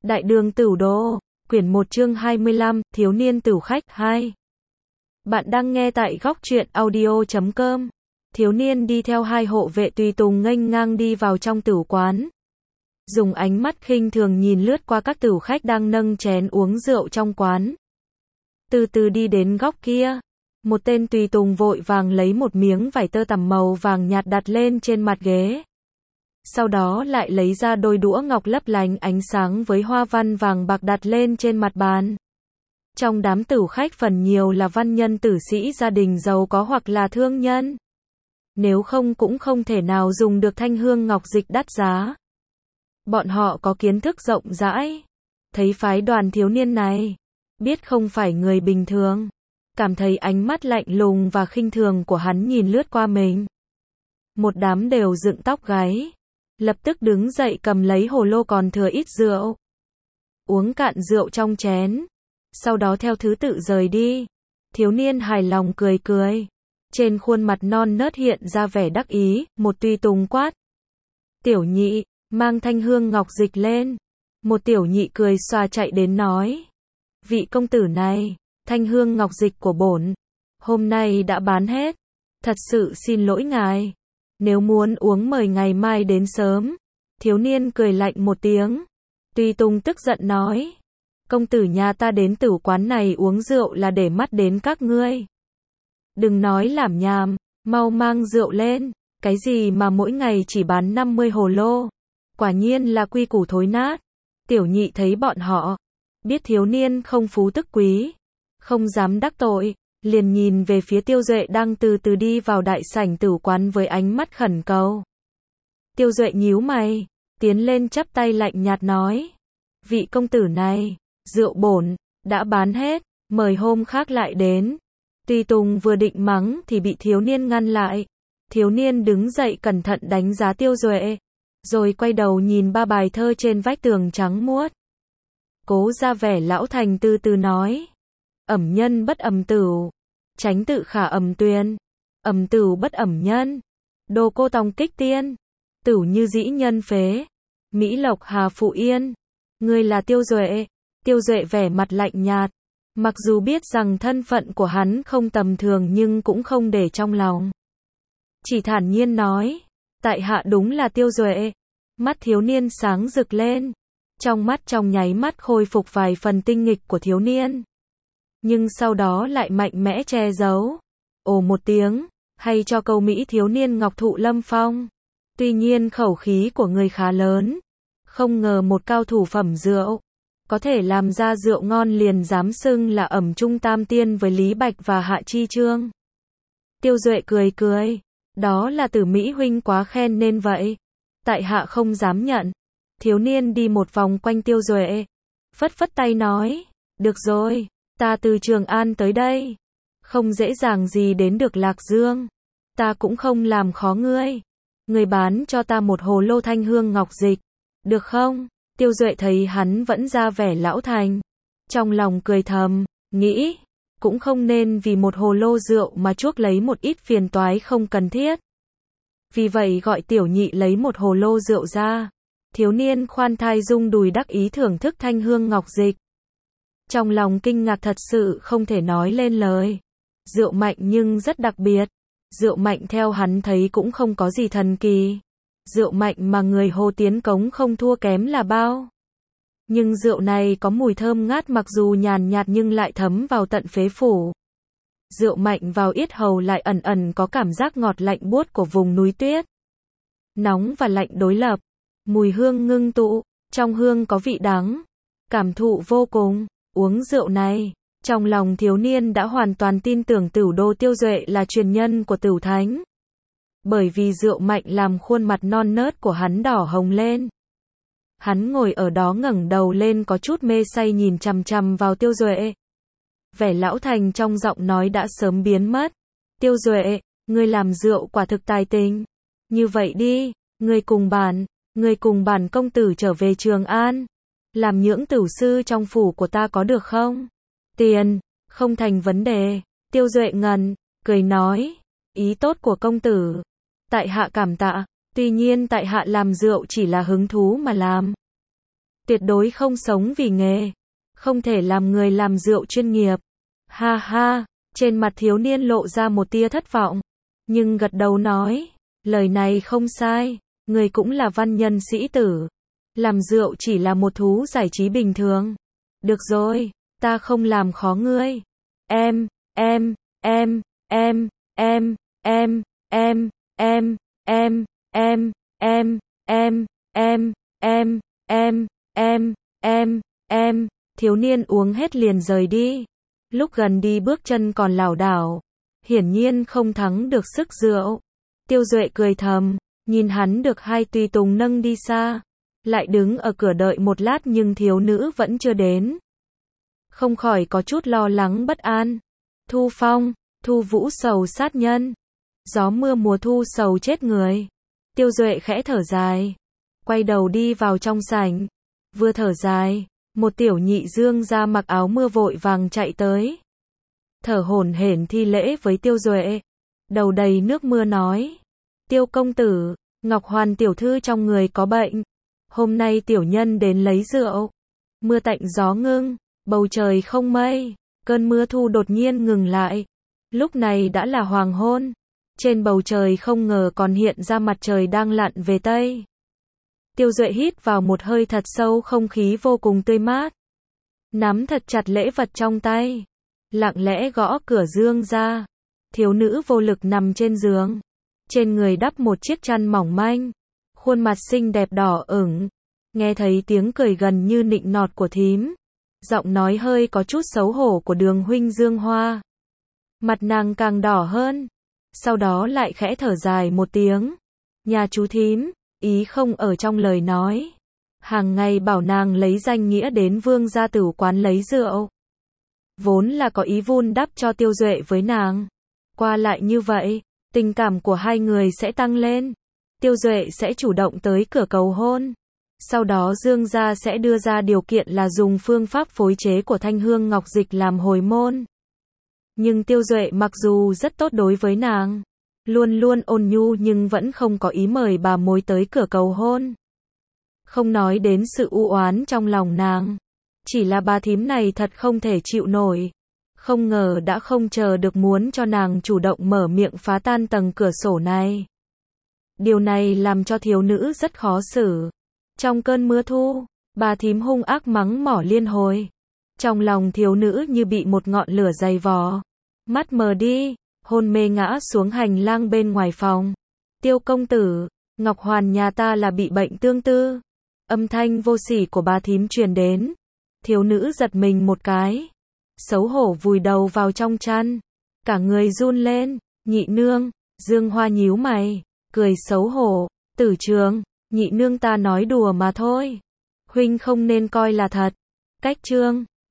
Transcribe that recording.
Đại đường Tửu Đô, quyển 1 chương 25, thiếu niên tửu khách 2. Bạn đang nghe tại góc truyện audio.com. Thiếu niên đi theo hai hộ vệ tùy tùng nghênh ngang đi vào trong tửu quán. Dùng ánh mắt khinh thường nhìn lướt qua các tửu khách đang nâng chén uống rượu trong quán. Từ từ đi đến góc kia. Một tên tùy tùng vội vàng lấy một miếng vải tơ tằm màu vàng nhạt đặt lên trên mặt ghế. Sau đó lại lấy ra đôi đũa ngọc lấp lánh ánh sáng với hoa văn vàng bạc đặt lên trên mặt bàn. Trong đám tửu khách phần nhiều là văn nhân tử sĩ gia đình giàu có hoặc là thương nhân. Nếu không cũng không thể nào dùng được thanh hương ngọc dịch đắt giá. Bọn họ có kiến thức rộng rãi. Thấy phái đoàn thiếu niên này, biết không phải người bình thường. Cảm thấy ánh mắt lạnh lùng và khinh thường của hắn nhìn lướt qua mình. Một đám đều dựng tóc gáy. Lập tức đứng dậy cầm lấy hồ lô còn thừa ít rượu. Uống cạn rượu trong chén. Sau đó theo thứ tự rời đi. Thiếu niên hài lòng cười cười. Trên khuôn mặt non nớt hiện ra vẻ đắc ý, một tùy tùng quát. Tiểu nhị, mang thanh hương ngọc dịch lên. Một tiểu nhị cười xòa chạy đến nói. Vị công tử này, thanh hương ngọc dịch của bổn hôm nay đã bán hết. Thật sự xin lỗi ngài. Nếu muốn uống mời ngày mai đến sớm. Thiếu niên cười lạnh một tiếng. Tùy tùng tức giận nói. Công tử nhà ta đến tửu quán này uống rượu là để mắt đến các ngươi. Đừng nói lảm nhảm, mau mang rượu lên. Cái gì mà mỗi ngày chỉ bán 50 hồ lô. Quả nhiên là quy củ thối nát. Tiểu nhị thấy bọn họ. Biết thiếu niên không phú tức quý. Không dám đắc tội. Liền nhìn về phía Tiêu Duệ đang từ từ đi vào đại sảnh tửu quán với ánh mắt khẩn cầu. Tiêu Duệ nhíu mày, tiến lên chắp tay lạnh nhạt nói. Vị công tử này, rượu bổn đã bán hết, mời hôm khác lại đến. Tùy tùng vừa định mắng thì bị thiếu niên ngăn lại. Thiếu niên đứng dậy cẩn thận đánh giá Tiêu Duệ, rồi quay đầu nhìn ba bài thơ trên vách tường trắng muốt. Cố ra vẻ lão thành từ từ nói. Ẩm nhân bất ẩm tửu. Tránh tự khả ẩm tuyền. Ẩm tửu bất ẩm nhân. Đồ cô tòng kích tiên. Tửu như dĩ nhân phế. Mỹ lộc hà phụ yên. Ngươi là Tiêu Duệ. Tiêu Duệ vẻ mặt lạnh nhạt. Mặc dù biết rằng thân phận của hắn không tầm thường nhưng cũng không để trong lòng. Chỉ thản nhiên nói. Tại hạ đúng là Tiêu Duệ. Mắt thiếu niên sáng rực lên. Trong mắt trong nháy mắt khôi phục vài phần tinh nghịch của thiếu niên. Nhưng sau đó lại mạnh mẽ che giấu. Ồ một tiếng, hay cho câu Mỹ thiếu niên ngọc thụ lâm phong. Tuy nhiên khẩu khí của người khá lớn. Không ngờ một cao thủ phẩm rượu. Có thể làm ra rượu ngon liền dám xưng là ẩm trung tam tiên với Lý Bạch và Hạ Chi Trương. Tiêu Duệ cười cười. Đó là Tử Mỹ huynh quá khen nên vậy. Tại hạ không dám nhận. Thiếu niên đi một vòng quanh Tiêu Duệ. Phất phất tay nói. Được rồi. Ta từ Trường An tới đây. Không dễ dàng gì đến được Lạc Dương. Ta cũng không làm khó ngươi. Ngươi bán cho ta một hồ lô thanh hương ngọc dịch. Được không? Tiêu Duệ thấy hắn vẫn ra vẻ lão thành. Trong lòng cười thầm, nghĩ. Cũng không nên vì một hồ lô rượu mà chuốc lấy một ít phiền toái không cần thiết. Vì vậy gọi tiểu nhị lấy một hồ lô rượu ra. Thiếu niên khoan thai rung đùi đắc ý thưởng thức thanh hương ngọc dịch. Trong lòng kinh ngạc thật sự không thể nói lên lời. Rượu mạnh nhưng rất đặc biệt. Rượu mạnh theo hắn thấy cũng không có gì thần kỳ. Rượu mạnh mà người Hồ Tiến Cống không thua kém là bao. Nhưng rượu này có mùi thơm ngát mặc dù nhàn nhạt nhưng lại thấm vào tận phế phủ. Rượu mạnh vào yết hầu lại ẩn ẩn có cảm giác ngọt lạnh buốt của vùng núi tuyết. Nóng và lạnh đối lập. Mùi hương ngưng tụ, trong hương có vị đắng. Cảm thụ vô cùng. Uống rượu này, trong lòng thiếu niên đã hoàn toàn tin tưởng Tửu Đô Tiêu Duệ là truyền nhân của Tửu Thánh. Bởi vì rượu mạnh làm khuôn mặt non nớt của hắn đỏ hồng lên. Hắn ngồi ở đó ngẩng đầu lên có chút mê say nhìn chằm chằm vào Tiêu Duệ. Vẻ lão thành trong giọng nói đã sớm biến mất. Tiêu Duệ, ngươi làm rượu quả thực tài tình. Như vậy đi, ngươi cùng bản công tử trở về Trường An. Làm nhưỡng tửu sư trong phủ của ta có được không? Tiền, không thành vấn đề. Tiêu Duệ ngần, cười nói. Ý tốt của công tử. Tại hạ cảm tạ. Tuy nhiên tại hạ làm rượu chỉ là hứng thú mà làm. tuyệt đối không sống vì nghề, không thể làm người làm rượu chuyên nghiệp. Ha ha, trên mặt thiếu niên lộ ra một tia thất vọng, nhưng gật đầu nói, lời này không sai, người cũng là văn nhân sĩ tử. Làm rượu chỉ là một thú giải trí bình thường. Được rồi, ta không làm khó ngươi. Em, em, em, em, em, em, em, em, em, em, em, em, em, em, em, em, thiếu niên uống hết liền rời đi. Lúc gần đi bước chân còn lảo đảo, hiển nhiên không thắng được sức rượu. Tiêu Duệ cười thầm, nhìn hắn được hai tùy tùng nâng đi xa, lại đứng ở cửa đợi một lát nhưng thiếu nữ vẫn chưa đến. Không khỏi có chút lo lắng bất an. Thu phong, thu vũ sầu sát nhân. Gió mưa mùa thu sầu chết người. Tiêu Duệ khẽ thở dài, quay đầu đi vào trong sảnh. Vừa thở dài, một tiểu nhị dương ra mặc áo mưa vội vàng chạy tới. Thở hổn hển thi lễ với Tiêu Duệ, đầu đầy nước mưa nói, Tiêu công tử, Ngọc Hoàn tiểu thư trong người có bệnh, hôm nay tiểu nhân đến lấy rượu. Mưa tạnh gió ngưng, bầu trời không mây, cơn mưa thu đột nhiên ngừng lại. Lúc này đã là hoàng hôn, trên bầu trời không ngờ còn hiện ra mặt trời đang lặn về Tây. Tiêu Duệ hít vào một hơi thật sâu, không khí vô cùng tươi mát. Nắm thật chặt lễ vật trong tay, lặng lẽ gõ cửa dương ra. Thiếu nữ vô lực nằm trên giường, trên người đắp một chiếc chăn mỏng manh, khuôn mặt xinh đẹp đỏ ửng. Nghe thấy tiếng cười gần như nịnh nọt của thím, giọng nói hơi có chút xấu hổ của Đường huynh Dương Hoa. Mặt nàng càng đỏ hơn, sau đó lại khẽ thở dài một tiếng. Nhà chú thím, ý không ở trong lời nói. Hàng ngày bảo nàng lấy danh nghĩa đến Vương gia tử quán lấy rượu. Vốn là có ý vun đắp cho Tiêu Duệ với nàng. Qua lại như vậy, tình cảm của hai người sẽ tăng lên. Tiêu Duệ sẽ chủ động tới cửa cầu hôn. Sau đó Dương gia sẽ đưa ra điều kiện là dùng phương pháp phối chế của Thanh Hương Ngọc Dịch làm hồi môn. Nhưng Tiêu Duệ mặc dù rất tốt đối với nàng, luôn luôn ôn nhu nhưng vẫn không có ý mời bà mối tới cửa cầu hôn. Không nói đến sự u oán trong lòng nàng, chỉ là bà thím này thật không thể chịu nổi. Không ngờ đã không chờ được muốn cho nàng chủ động mở miệng phá tan tầng cửa sổ này. Điều này làm cho thiếu nữ rất khó xử. Trong cơn mưa thu, bà thím hung ác mắng mỏ liên hồi. Trong lòng thiếu nữ như bị một ngọn lửa dày vò. Mắt mờ đi, hôn mê ngã xuống hành lang bên ngoài phòng. Tiêu công tử, Ngọc Hoàn nhà ta là bị bệnh tương tư. Âm thanh vô sỉ của bà thím truyền đến. Thiếu nữ giật mình một cái, xấu hổ vùi đầu vào trong chăn, cả người run lên. Nhị nương, Dương Hoa nhíu mày, cười xấu hổ, Tử Trường, nhị nương ta nói đùa mà thôi, huynh không nên coi là thật. Cách chương